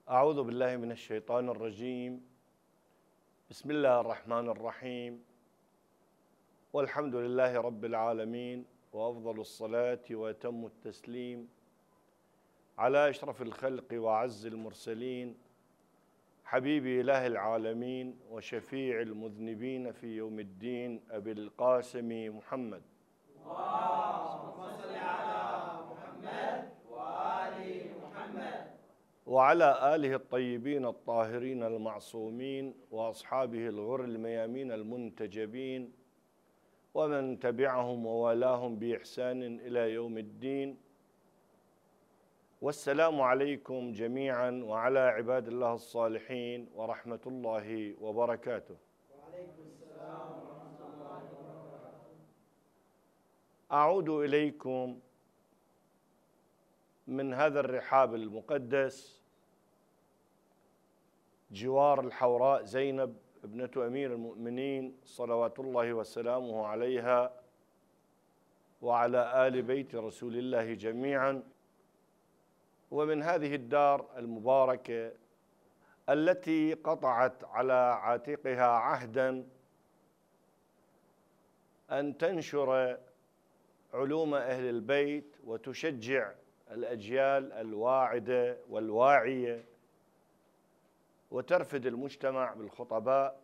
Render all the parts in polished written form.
أعوذ بالله من الشيطان الرجيم. بسم الله الرحمن الرحيم، والحمد لله رب العالمين، وأفضل الصلاة وأتم التسليم على أشرف الخلق وأعز المرسلين، حبيب إله العالمين وشفيع المذنبين في يوم الدين، أبي القاسم محمد. اللهم صل على محمد وآل محمد وعلى آله الطيبين الطاهرين المعصومين، وأصحابه الغر الميامين المنتجبين، ومن تبعهم ووالاهم بإحسان إلى يوم الدين. والسلام عليكم جميعا وعلى عباد الله الصالحين ورحمة الله وبركاته. وعليكم السلام ورحمة الله وبركاته. أعود إليكم من هذا الرحاب المقدس جوار الحوراء زينب ابنة أمير المؤمنين صلوات الله وسلامه عليها وعلى آل بيت رسول الله جميعا، ومن هذه الدار المباركة التي قطعت على عاتقها عهدا أن تنشر علوم أهل البيت وتشجع الأجيال الواعدة والواعية، وترفد المجتمع بالخطباء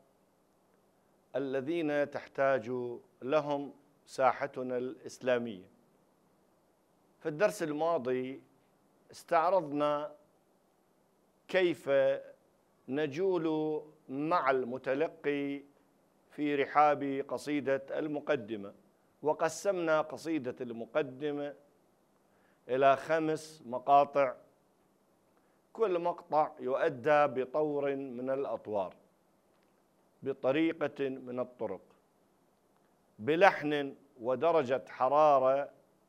الذين تحتاج لهم ساحتنا الإسلامية. في الدرس الماضي استعرضنا كيف نجول مع المتلقي في رحاب قصيدة المقدمة، وقسمنا قصيدة المقدمة إلى 5 مقاطع، كل مقطع يؤدى بطور من الأطوار، بطريقة من الطرق، بلحن ودرجة حرارة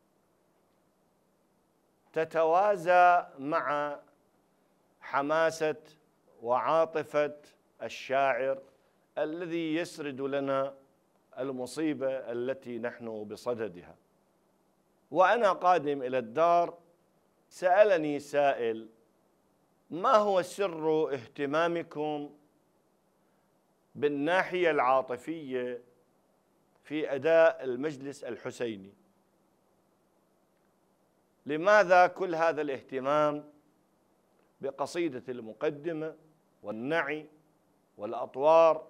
تتوازى مع حماسة وعاطفة الشاعر الذي يسرد لنا المصيبة التي نحن بصددها. وأنا قادم إلى الدار سألني سائل: ما هو سر اهتمامكم بالناحية العاطفية في أداء المجلس الحسيني؟ لماذا كل هذا الاهتمام بقصيدة المقدمة والنعي والأطوار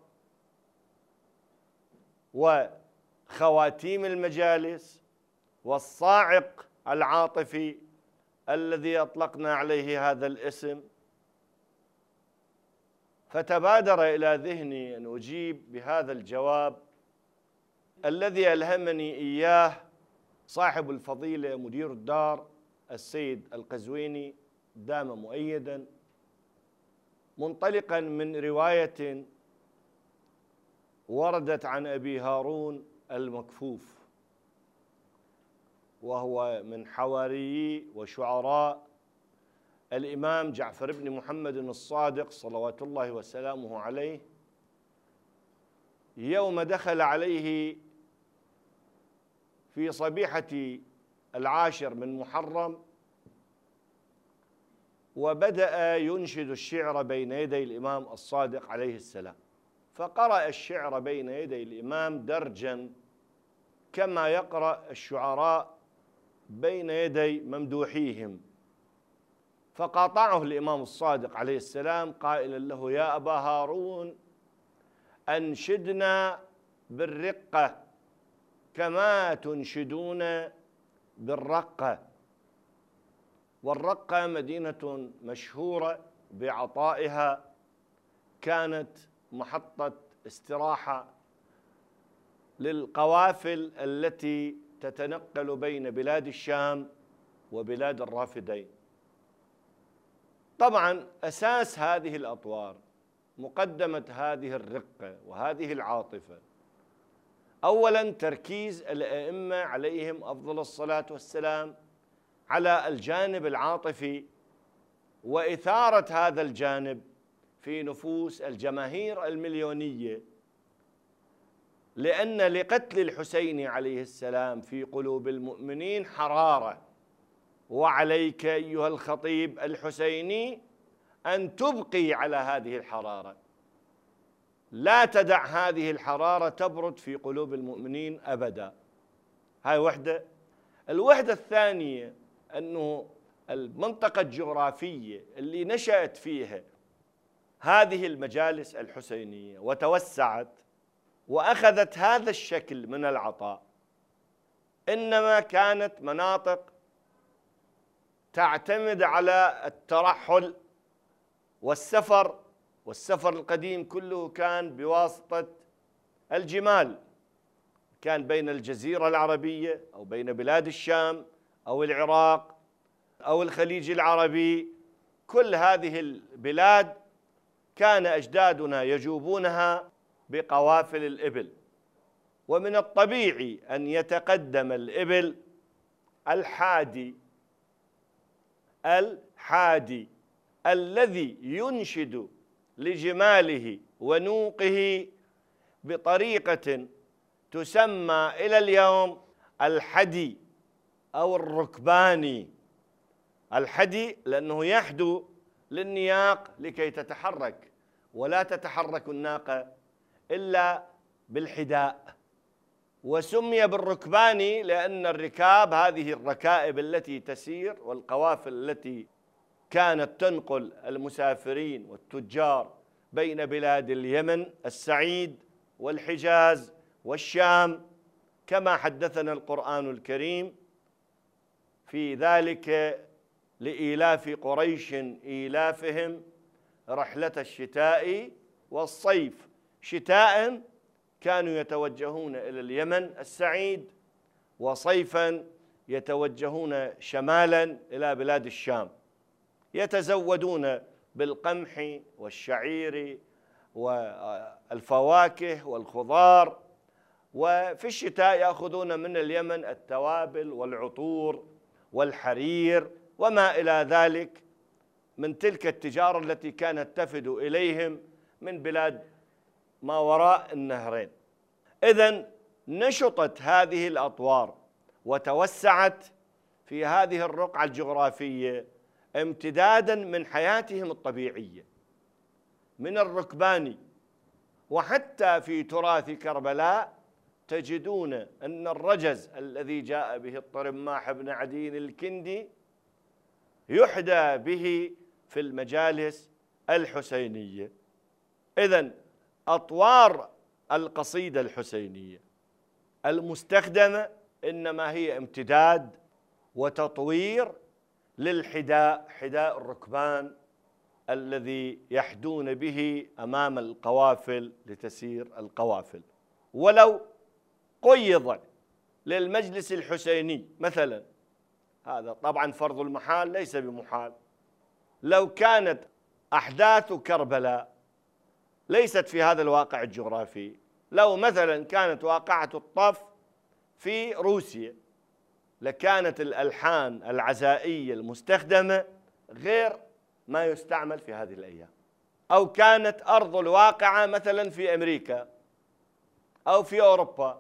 وخواتيم المجالس والصاعق العاطفي الذي أطلقنا عليه هذا الاسم؟ فتبادر إلى ذهني أن أجيب بهذا الجواب الذي ألهمني إياه صاحب الفضيلة مدير الدار السيد القزويني دام مؤيدا، منطلقا من رواية وردت عن أبي هارون المكفوف، وهو من حواريي وشعراء الإمام جعفر بن محمد الصادق صلوات الله وسلامه عليه، يوم دخل عليه في صبيحة 10 من محرم وبدأ ينشد الشعر بين يدي الإمام الصادق عليه السلام، فقرأ الشعر بين يدي الإمام درجا كما يقرأ الشعراء بين يدي ممدوحيهم، فقاطعه الإمام الصادق عليه السلام قائلا له: يا أبا هارون، أنشدنا بالرقة كما تنشدون بالرقة. والرقة مدينة مشهورة بعطائها، كانت محطة استراحة للقوافل التي تتنقل بين بلاد الشام وبلاد الرافدين. طبعا أساس هذه الأطوار، مقدمة هذه الرقة وهذه العاطفة، أولا تركيز الأئمة عليهم أفضل الصلاة والسلام على الجانب العاطفي وإثارة هذا الجانب في نفوس الجماهير المليونية، لأن لقتل الحسين عليه السلام في قلوب المؤمنين حرارة. وعليك أيها الخطيب الحسيني أن تبقي على هذه الحرارة، لا تدع هذه الحرارة تبرد في قلوب المؤمنين أبدا. هاي وحدة. الوحدة الثانية أنه المنطقة الجغرافية اللي نشأت فيها هذه المجالس الحسينية وتوسعت وأخذت هذا الشكل من العطاء، إنما كانت مناطق تعتمد على الترحل والسفر، والسفر القديم كله كان بواسطة الجمال، كان بين الجزيرة العربية أو بين بلاد الشام أو العراق أو الخليج العربي. كل هذه البلاد كان أجدادنا يجوبونها بقوافل الإبل، ومن الطبيعي أن يتقدم الإبل الحادي الذي ينشد لجماله ونوقه بطريقة تسمى إلى اليوم الحدي أو الركباني. الحدي لأنه يحدو للنياق لكي تتحرك، ولا تتحرك الناقة إلا بالحداء. وسمي بالركباني لأن الركاب هذه الركائب التي تسير والقوافل التي كانت تنقل المسافرين والتجار بين بلاد اليمن السعيد والحجاز والشام، كما حدثنا القرآن الكريم في ذلك لإيلاف قريش إيلافهم رحلة الشتاء والصيف. شتاء كانوا يتوجهون إلى اليمن السعيد، وصيفا يتوجهون شمالا إلى بلاد الشام، يتزودون بالقمح والشعير والفواكه والخضار، وفي الشتاء يأخذون من اليمن التوابل والعطور والحرير وما إلى ذلك من تلك التجارة التي كانت تفد إليهم من بلاد ما وراء النهرين. إذن نشطت هذه الأطوار وتوسعت في هذه الرقعة الجغرافية امتدادا من حياتهم الطبيعية من الركبان. وحتى في تراث كربلاء تجدون أن الرجز الذي جاء به الطرماح بن عدي الكندي يحدى به في المجالس الحسينية. إذن أطوار القصيدة الحسينية المستخدمة إنما هي امتداد وتطوير للحداء، حداء الركبان الذي يحدون به أمام القوافل لتسير القوافل. ولو قيض للمجلس الحسيني مثلا، هذا طبعا فرض المحال ليس بمحال، لو كانت أحداث كربلاء ليست في هذا الواقع الجغرافي، لو مثلا كانت واقعة الطف في روسيا لكانت الألحان العزائية المستخدمة غير ما يستعمل في هذه الأيام. أو كانت أرض الواقعة مثلا في أمريكا أو في أوروبا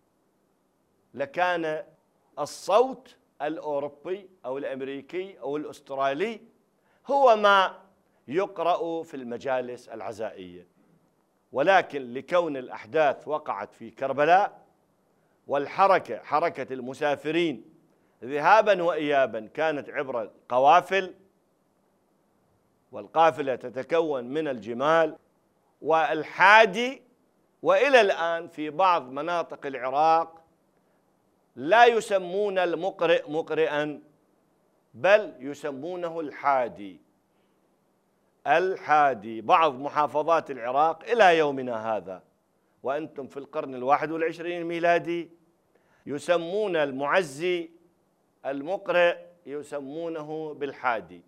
لكان الصوت الأوروبي أو الأمريكي أو الأسترالي هو ما يقرأ في المجالس العزائية. ولكن لكون الأحداث وقعت في كربلاء والحركة حركة المسافرين ذهابا وإيابا كانت عبر القوافل، والقافلة تتكون من الجمال والحادي، وإلى الآن في بعض مناطق العراق لا يسمون المقرئ مقرئا بل يسمونه الحادي. الحادي بعض محافظات العراق إلى يومنا هذا وأنتم في القرن 21 الميلادي يسمون المعزي المقرئ يسمونه بالحادي.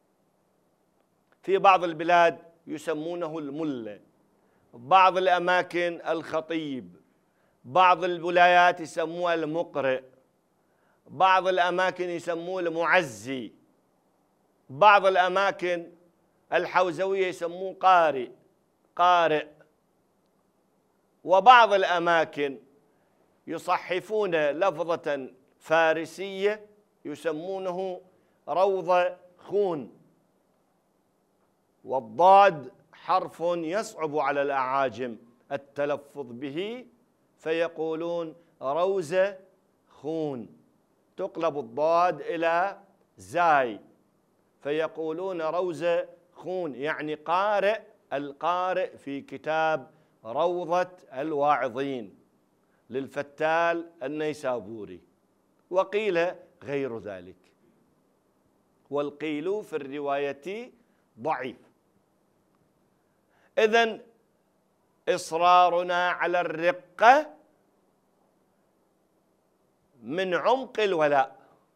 في بعض البلاد يسمونه الملة، بعض الأماكن الخطيب، بعض الولايات يسموها المقرئ، بعض الأماكن يسموه المعزي، بعض الأماكن الحوزوية يسموه قارئ، وبعض الأماكن يصحفون لفظة فارسية يسمونه روضة خون. والضاد حرف يصعب على الأعاجم التلفظ به، فيقولون روز خون، تقلب الضاد إلى زاي فيقولون روز خون، يعني قارئ، القارئ في كتاب روضة الواعظين للفتال النيسابوري. وقيل غير ذلك، والقيل في الرواية ضعيف. إذن إصرارنا على الرقة من عمق الولاء،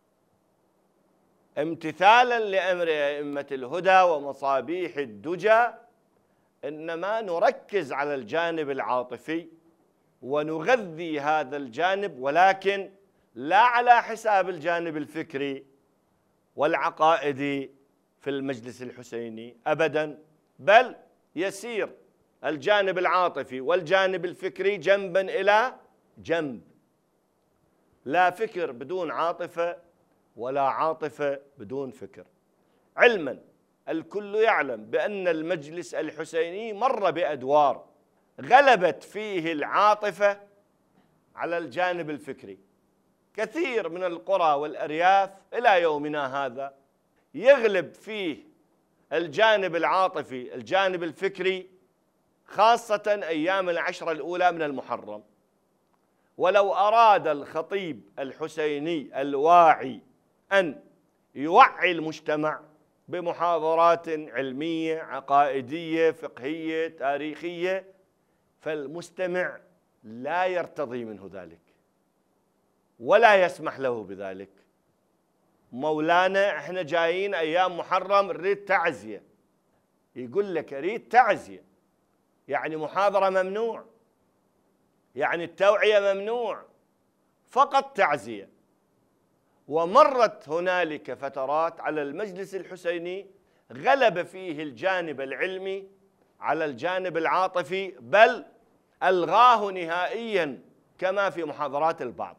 امتثالا لأمر أئمة الهدى ومصابيح الدجى، إنما نركز على الجانب العاطفي ونغذي هذا الجانب، ولكن لا على حساب الجانب الفكري والعقائدي في المجلس الحسيني أبدا، بل يسير الجانب العاطفي والجانب الفكري جنبا إلى جنب، لا فكر بدون عاطفة ولا عاطفة بدون فكر. علما الكل يعلم بأن المجلس الحسيني مر بأدوار غلبت فيه العاطفة على الجانب الفكري. كثير من القرى والأرياف إلى يومنا هذا يغلب فيه الجانب العاطفي الجانب الفكري، خاصة أيام العشرة الأولى من المحرم. ولو أراد الخطيب الحسيني الواعي أن يوعي المجتمع بمحاضرات علمية عقائدية فقهية تاريخية، فالمستمع لا يرتضي منه ذلك ولا يسمح له بذلك. مولانا احنا جايين أيام محرم نريد تعزية، يقول لك أريد تعزية، يعني محاضرة ممنوع، يعني التوعية ممنوع، فقط تعزية. ومرت هنالك فترات على المجلس الحسيني غلب فيه الجانب العلمي على الجانب العاطفي، بل ألغاه نهائيا كما في محاضرات البعض.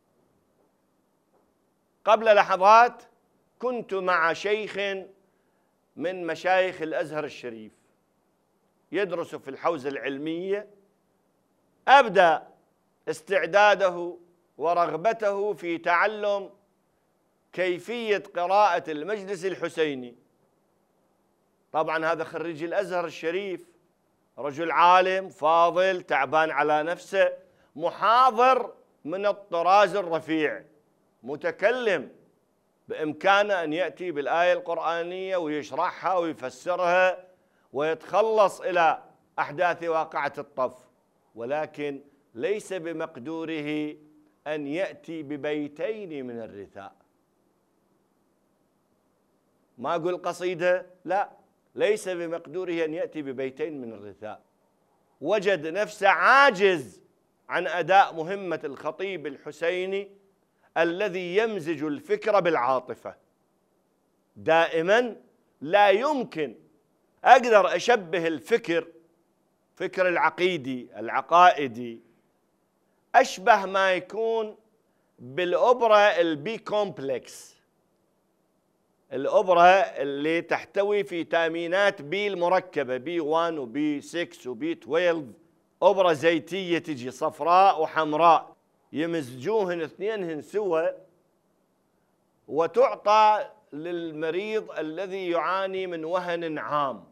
قبل لحظات كنت مع شيخ من مشايخ الأزهر الشريف يدرس في الحوزة العلمية، أبدى استعداده ورغبته في تعلم كيفية قراءة المجلس الحسيني. طبعا هذا خريج الأزهر الشريف، رجل عالم فاضل تعبان على نفسه، محاضر من الطراز الرفيع، متكلم، بإمكانه أن يأتي بالآية القرآنية ويشرحها ويفسرها ويتخلص إلى أحداث واقعة الطف، ولكن ليس بمقدوره أن يأتي ببيتين من الرثاء. ما أقول قصيدة، لا، ليس بمقدوره أن يأتي ببيتين من الرثاء. وجد نفسه عاجز عن أداء مهمة الخطيب الحسيني الذي يمزج الفكر بالعاطفة. دائما لا يمكن أقدر أشبه الفكر، فكر العقيدي العقائدي، أشبه ما يكون بالأوبرا البي كومبلكس، الأوبرا اللي تحتوي في تامينات بي المركبة، بي 1 وبي 6 وبي 12، أوبرا زيتية تجي صفراء وحمراء، يمزجوهن اثنينهن سوا وتعطى للمريض الذي يعاني من وهن عام.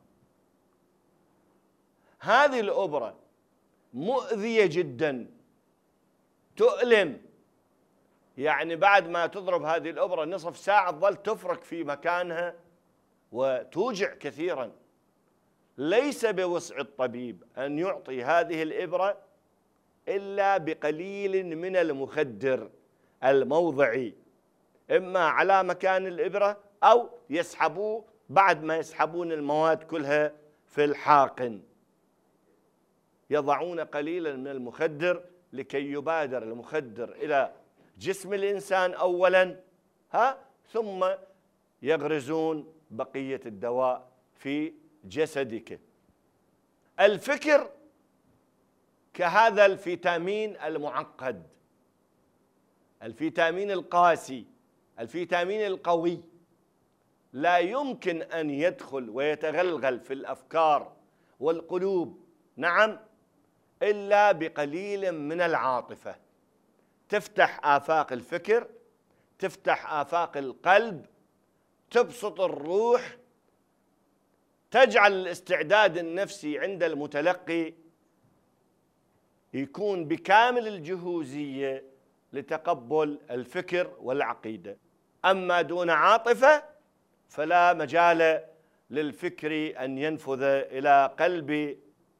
هذه الأوبرا مؤذية جدا، تؤلم، يعني بعد ما تضرب هذه الأوبرا نصف ساعة تظل تفرك في مكانها وتوجع كثيرا. ليس بوسع الطبيب أن يعطي هذه الإبرة إلا بقليل من المخدر الموضعي، إما على مكان الإبرة أو يسحبوه بعد ما يسحبون المواد كلها في الحاقن، يضعون قليلا من المخدر لكي يبادر المخدر إلى جسم الإنسان أولا، ثم يغرزون بقية الدواء في جسدك. الفكر كهذا الفيتامين المعقد، الفيتامين القاسي، الفيتامين القوي، لا يمكن أن يدخل ويتغلغل في الأفكار والقلوب، نعم، إلا بقليل من العاطفة، تفتح آفاق الفكر، تفتح آفاق القلب، تبسط الروح، تجعل الاستعداد النفسي عند المتلقي يكون بكامل الجهوزية لتقبل الفكر والعقيدة. أما دون عاطفة فلا مجال للفكر أن ينفذ إلى قلب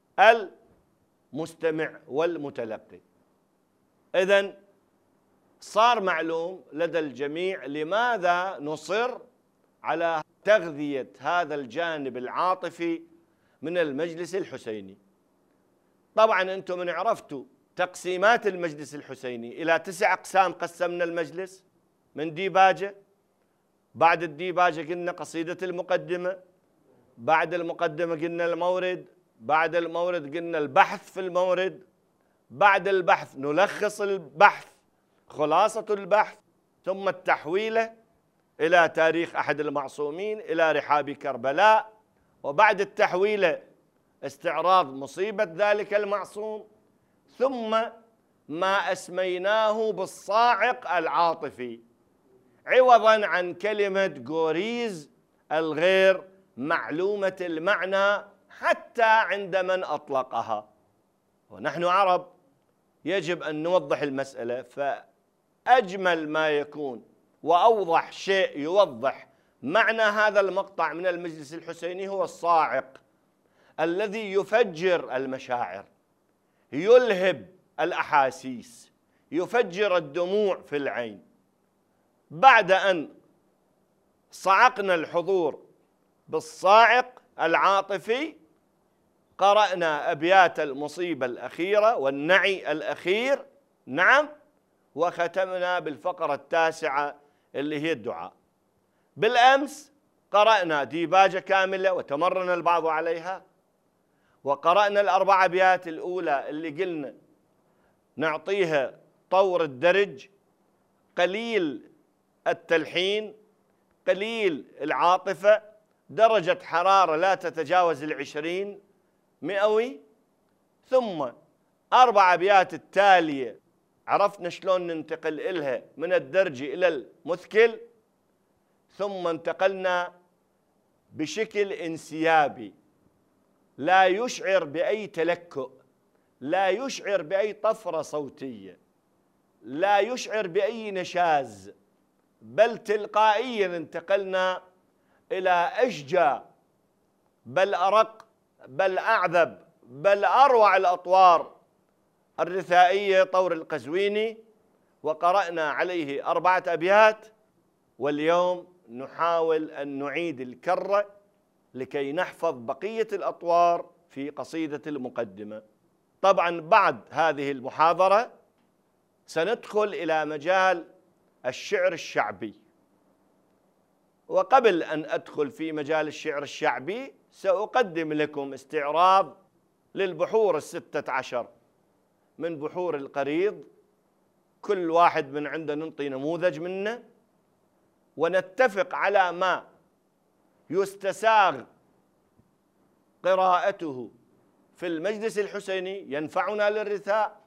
المستمع والمتلقي. إذن صار معلوم لدى الجميع لماذا نصر على تغذية هذا الجانب العاطفي من المجلس الحسيني. طبعا أنتم من عرفتوا تقسيمات المجلس الحسيني إلى 9 أقسام. قسمنا المجلس من ديباجة، بعد الديباجة قلنا قصيدة المقدمة، بعد المقدمة قلنا المورد، بعد المورد قلنا البحث في المورد، بعد البحث نلخص البحث خلاصة البحث، ثم التحويلة إلى تاريخ أحد المعصومين إلى رحاب كربلاء، وبعد التحويلة استعراض مصيبة ذلك المعصوم، ثم ما أسميناه بالصاعق العاطفي عوضا عن كلمة غوريز الغير معلومة المعنى حتى عند من أطلقها. ونحن عرب يجب أن نوضح المسألة، فأجمل ما يكون وأوضح شيء يوضح معنى هذا المقطع من المجلس الحسيني هو الصاعق الذي يفجر المشاعر، يلهب الأحاسيس، يفجر الدموع في العين. بعد أن صعقنا الحضور بالصاعق العاطفي قرأنا أبيات المصيبة الأخيرة والنعي الأخير، نعم، وختمنا بالفقرة 9 اللي هي الدعاء. بالأمس قرأنا ديباجة كاملة وتمرن البعض عليها، وقرأنا ال4 أبيات الأولى اللي قلنا نعطيها طور الدرج، قليل التلحين، قليل العاطفة، درجة حرارة لا تتجاوز 20 مئوي، ثم 4 أبيات التالية عرفنا شلون ننتقل إلها من الدرج إلى المثقل، ثم انتقلنا بشكل انسيابي لا يشعر بأي تلكؤ، لا يشعر بأي طفرة صوتية، لا يشعر بأي نشاز، بل تلقائيا انتقلنا إلى أشجى بل أرق بل أعذب بل أروع الأطوار الرثائية طور القزويني، وقرأنا عليه 4 أبيات. واليوم نحاول أن نعيد الكرة لكي نحفظ بقية الأطوار في قصيدة المقدمة. طبعا بعد هذه المحاضرة سندخل إلى مجال الشعر الشعبي، وقبل أن أدخل في مجال الشعر الشعبي سأقدم لكم استعراض للبحور 16 من بحور القريض، كل واحد من عنده ننطي نموذج منه ونتفق على ما يستساغ قراءته في المجلس الحسيني ينفعنا للرثاء،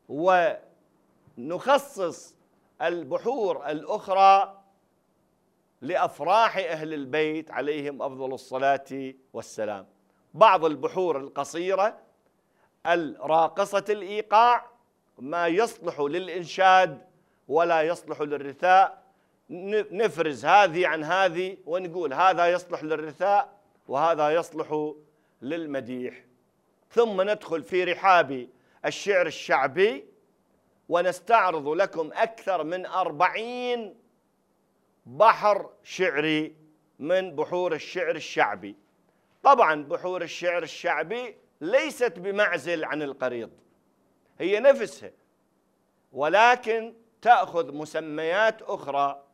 ونخصص البحور الأخرى لأفراح أهل البيت عليهم أفضل الصلاة والسلام. بعض البحور القصيرة الراقصة الإيقاع ما يصلح للإنشاد ولا يصلح للرثاء، نفرز هذه عن هذه ونقول هذا يصلح للرثاء وهذا يصلح للمديح، ثم ندخل في رحاب الشعر الشعبي ونستعرض لكم أكثر من 40 بحر شعري من بحور الشعر الشعبي. طبعا بحور الشعر الشعبي ليست بمعزل عن القريض، هي نفسها، ولكن تأخذ مسميات أخرى،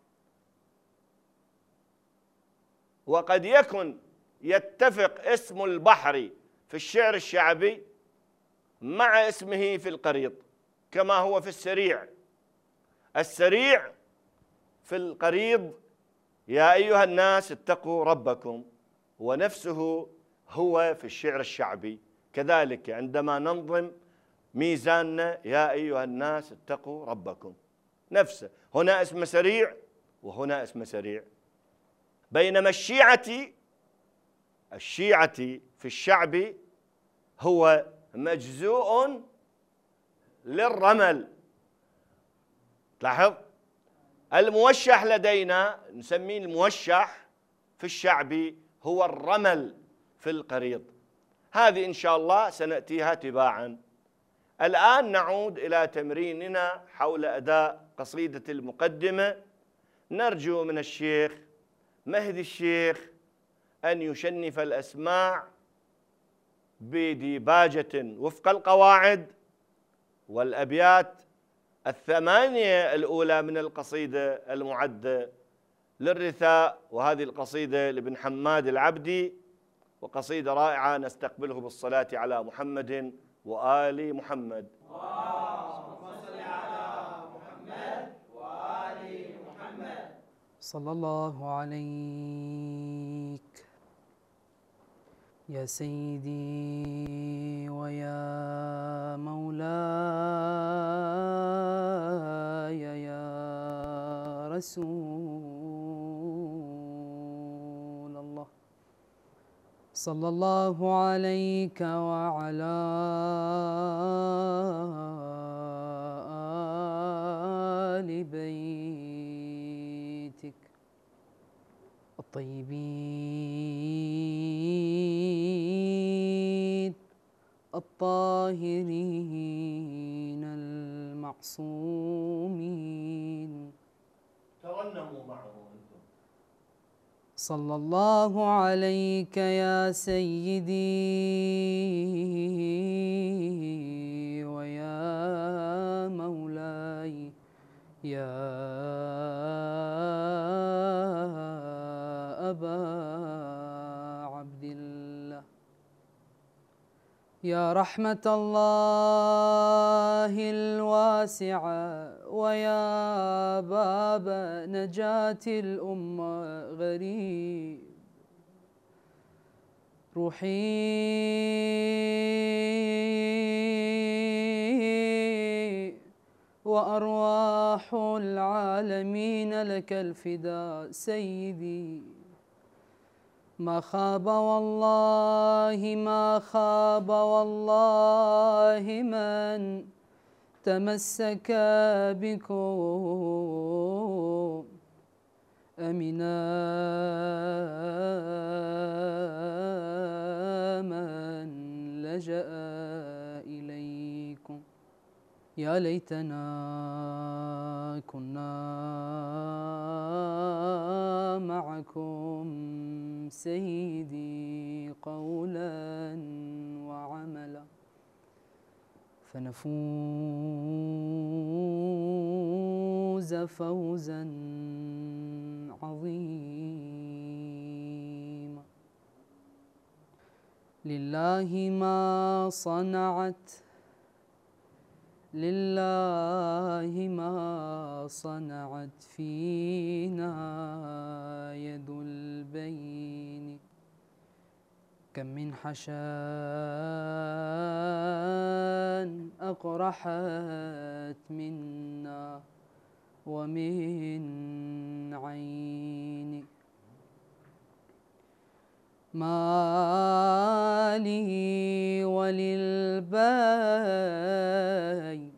وقد يكن يتفق اسم البحر في الشعر الشعبي مع اسمه في القريض، كما هو في السريع. السريع في القريض يا أيها الناس اتقوا ربكم، ونفسه هو في الشعر الشعبي كذلك عندما ننظم ميزاننا يا أيها الناس اتقوا ربكم نفسه، هنا اسم سريع وهنا اسم سريع. بينما الشيعة في الشعب هو مجزوء للرمل. لاحظ الموشح لدينا نسميه الموشح في الشعب هو الرمل في القريض. هذه إن شاء الله سنأتيها تباعا. الآن نعود إلى تمريننا حول أداء قصيدة المقدمة. نرجو من الشيخ مهدي الشيخ أن يشنف الأسماع بديباجة وفق القواعد، والأبيات الثمانية الأولى من القصيدة المعدة للرثاء، وهذه القصيدة لابن حماد العبدي، وقصيدة رائعة نستقبله بالصلاة على محمد وآل محمد. اللهم صل على محمد وآل محمد. صلى الله عليك يا سيدي ويا مولاي يا رسول الله، صلى الله عليك وعلى آل بيتك الطيبين الطاهرين المعصومين. ترنموا معه. صلى الله عليك يا سيدي ويا مولاي يا أبا عبد الله، يا رحمة الله الواسعة ويا باب نجاة الأمة غريب، روحي وأرواح العالمين لك الفداء سيدي. ما خاب والله ما خاب والله من تمسك بكم أمنا من لجأ إليكم. يا ليتنا كنا معكم سيدي قولا وعملا فنفوز فوزا عظيما. لله ما صنعت لله ما صنعت فينا يد البين، كم من حشان أقرحت منا ومن عين. ما لي وللبين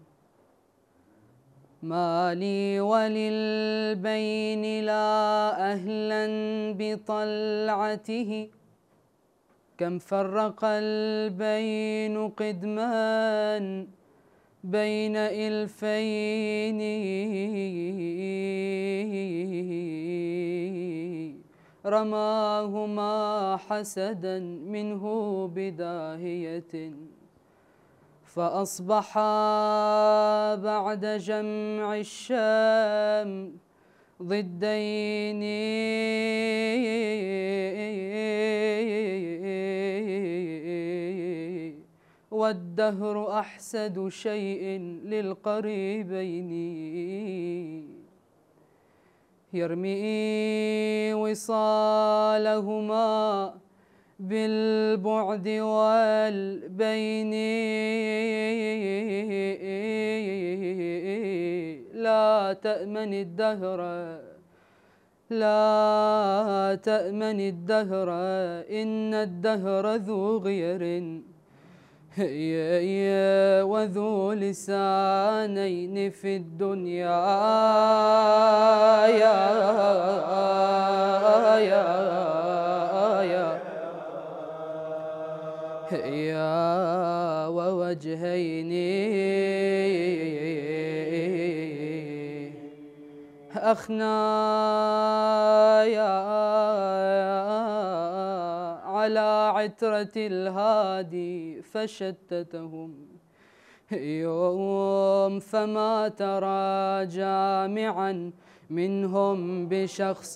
ما لي وللبين لا أهلا بطلعته، كم فرق البين قدما بين إلفين، رماهما حسدا منه بداهية، فأصبحا بعد جمع الشام ضدين، والدهر أحسد شيء للقريبين. يرمي وصالهما بالبعد والبين، لا تأمن الدهر، لا تأمن الدهر، إن الدهر ذو غير وذو لسانين في الدنيا. يا ووجهين أخنايا على عترة الهادي فشتتهم يوم، فما ترى جامعا منهم بشخص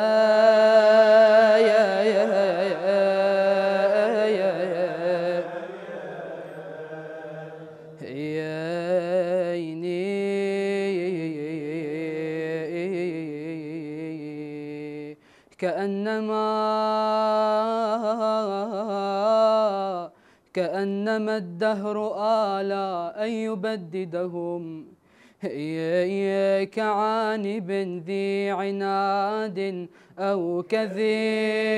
كأنما الدهر آلى أن يبددهم كعانب ذي عناد أو كذي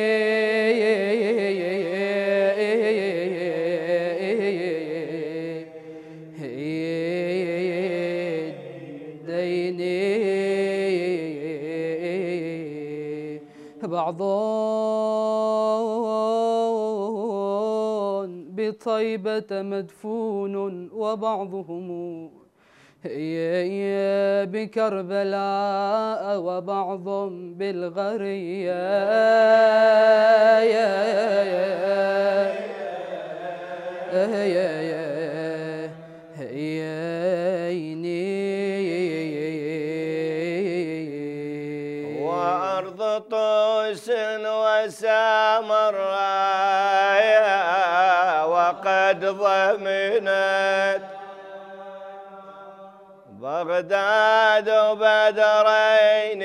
الدين. بعض بطيبة مدفون وبعضهم بكربلاء وبعض بالغرية. وأرض طوس وسامراء وقد ضمنت بغداد بدرين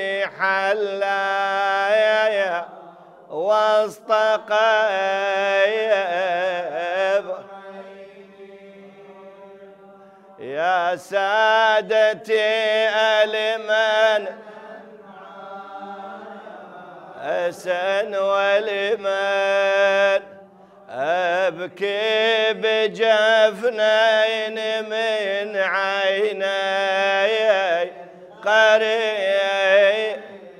حلا وسط قيب. يا سادتي ألمن أسن ولمن أبكي بجفنين من عيني قريب.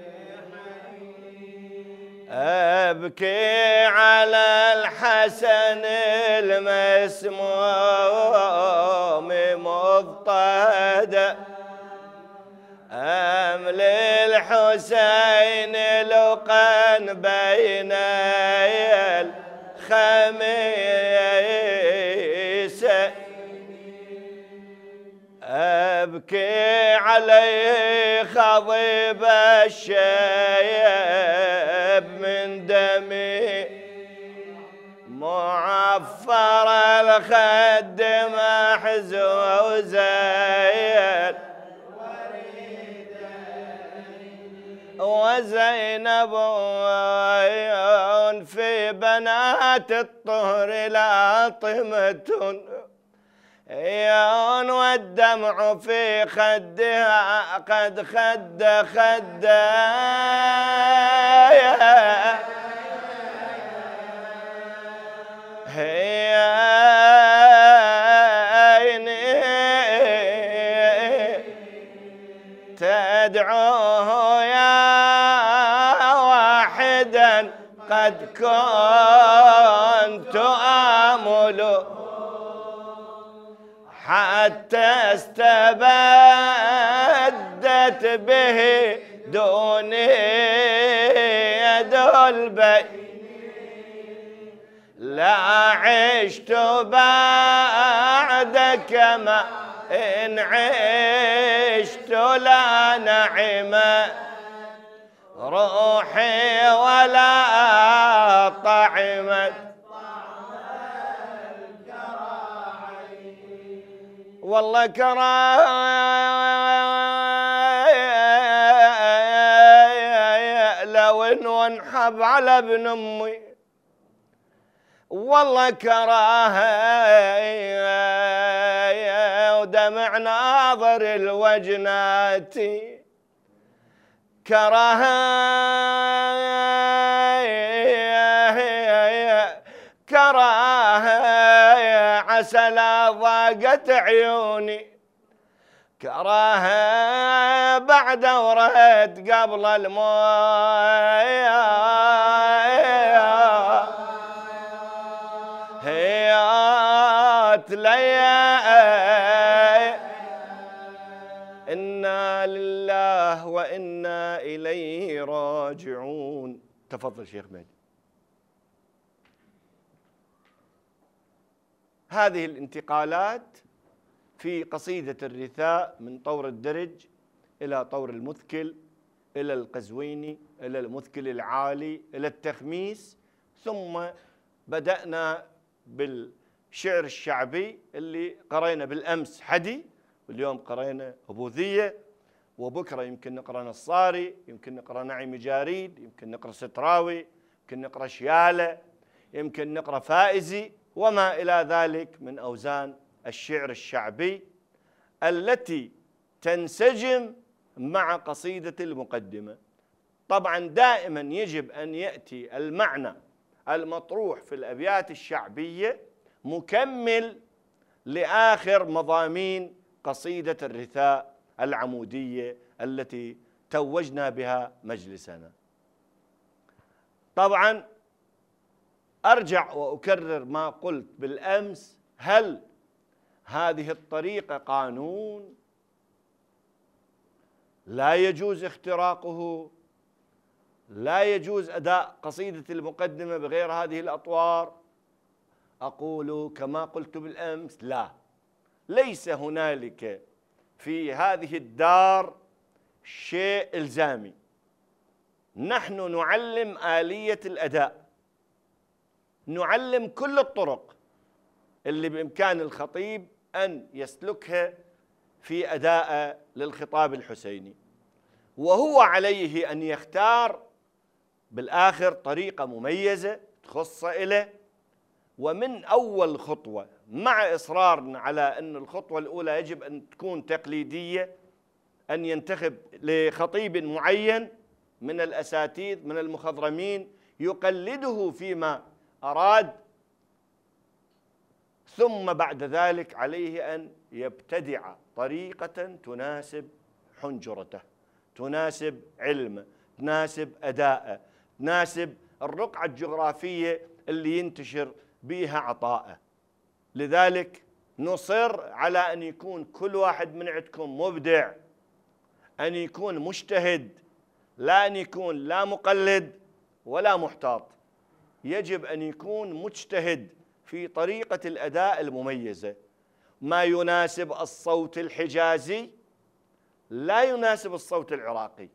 أبكي على الحسن المسموم مضطهد أم للحسين لقا بين الخميس. أبكي عليه خضيب الشيب من دمي معفر الخد محزوزين. وزينب في بنات الطهر لاطمة والدمع في خدها قد خد تدعوه يا واحدا قد كنت آمل حتى استبدت به دوني يد البيت. لا عشت بعدك ما إن عشت لا نعمة روحي ولا طعمت والله كراهي وانحب على ابن امي والله كراهه ودمع ناظر الوجنات كراهه كراهه عسى لا ضاقت عيوني كراهه بعد ورد قبل هيات ليا إنا لله وإنا إليه راجعون. تفضل شيخ مهدي. هذه الانتقالات في قصيدة الرثاء من طور الدرج إلى طور المثكل إلى القزويني إلى المثكل العالي إلى التخميس، ثم بدأنا بالشعر الشعبي اللي قرينا بالأمس حدي، واليوم قرينا أبوذية، وبكرة يمكن نقرأ نصاري، يمكن نقرأ نعيم جاريد، يمكن نقرأ ستراوي، يمكن نقرأ شيالة، يمكن نقرأ فائزي وما إلى ذلك من أوزان الشعر الشعبي التي تنسجم مع قصيدة المقدمة. طبعا دائما يجب أن يأتي المعنى المطروح في الأبيات الشعبية مكمل لآخر مضامين قصيدة الرثاء العمودية التي توجنا بها مجلسنا. طبعا أرجع وأكرر ما قلت بالأمس، هل هذه الطريقة قانون لا يجوز اختراقه؟ لا يجوز أداء قصيدة المقدمة بغير هذه الأطوار؟ أقول كما قلت بالأمس، لا، ليس هنالك في هذه الدار شيء إلزامي. نحن نعلم آلية الأداء، نعلم كل الطرق اللي بإمكان الخطيب أن يسلكها في أداء للخطاب الحسيني، وهو عليه أن يختار بالآخر طريقة مميزة تخص إله. ومن أول خطوة مع إصرارنا على أن الخطوة الأولى يجب أن تكون تقليدية، أن ينتخب لخطيب معين من الأساتذة من المخضرمين يقلده فيما أراد، ثم بعد ذلك عليه أن يبتدع طريقة تناسب حنجرته، تناسب علمه، تناسب أداءه، تناسب الرقعة الجغرافية اللي ينتشر بها عطاءه. لذلك نصر على أن يكون كل واحد من عندكم مبدع، أن يكون مجتهد، لا أن يكون لا مقلد ولا محتاط. يجب أن يكون مجتهد في طريقة الأداء المميزة. ما يناسب الصوت الحجازي لا يناسب الصوت العراقي،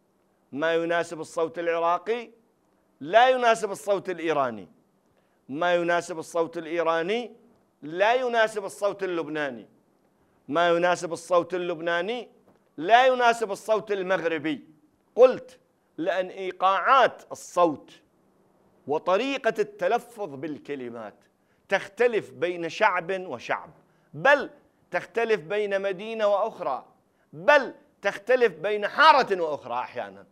ما يناسب الصوت العراقي لا يناسب الصوت الإيراني، ما يناسب الصوت الإيراني لا يناسب الصوت اللبناني، ما يناسب الصوت اللبناني لا يناسب الصوت المغربي. قلت لأن إيقاعات الصوت وطريقة التلفظ بالكلمات تختلف بين شعب وشعب، بل تختلف بين مدينة وأخرى، بل تختلف بين حارة وأخرى أحيانا.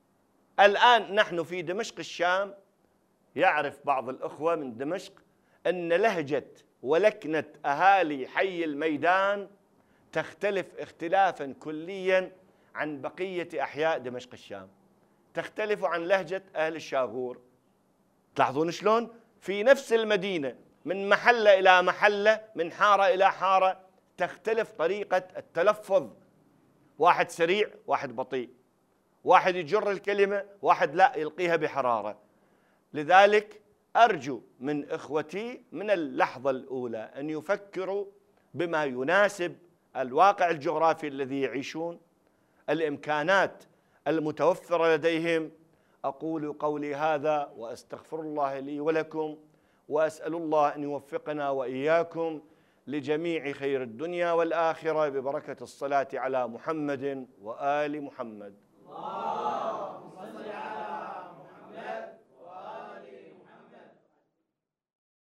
الآن نحن في دمشق الشام، يعرف بعض الأخوة من دمشق أن لهجة ولكنة أهالي حي الميدان تختلف اختلافا كليا عن بقية أحياء دمشق الشام، تختلف عن لهجة أهل الشاغور. تلاحظون شلون في نفس المدينة من محلة إلى محلة، من حارة إلى حارة، تختلف طريقة التلفظ، واحد سريع واحد بطيء، واحد يجر الكلمة واحد لا يلقيها بحرارة. لذلك أرجو من إخوتي من اللحظة الأولى أن يفكروا بما يناسب الواقع الجغرافي الذي يعيشون، الإمكانات المتوفرة لديهم. أقول قولي هذا وأستغفر الله لي ولكم، وأسأل الله أن يوفقنا وإياكم لجميع خير الدنيا والآخرة ببركة الصلاة على محمد وآل محمد.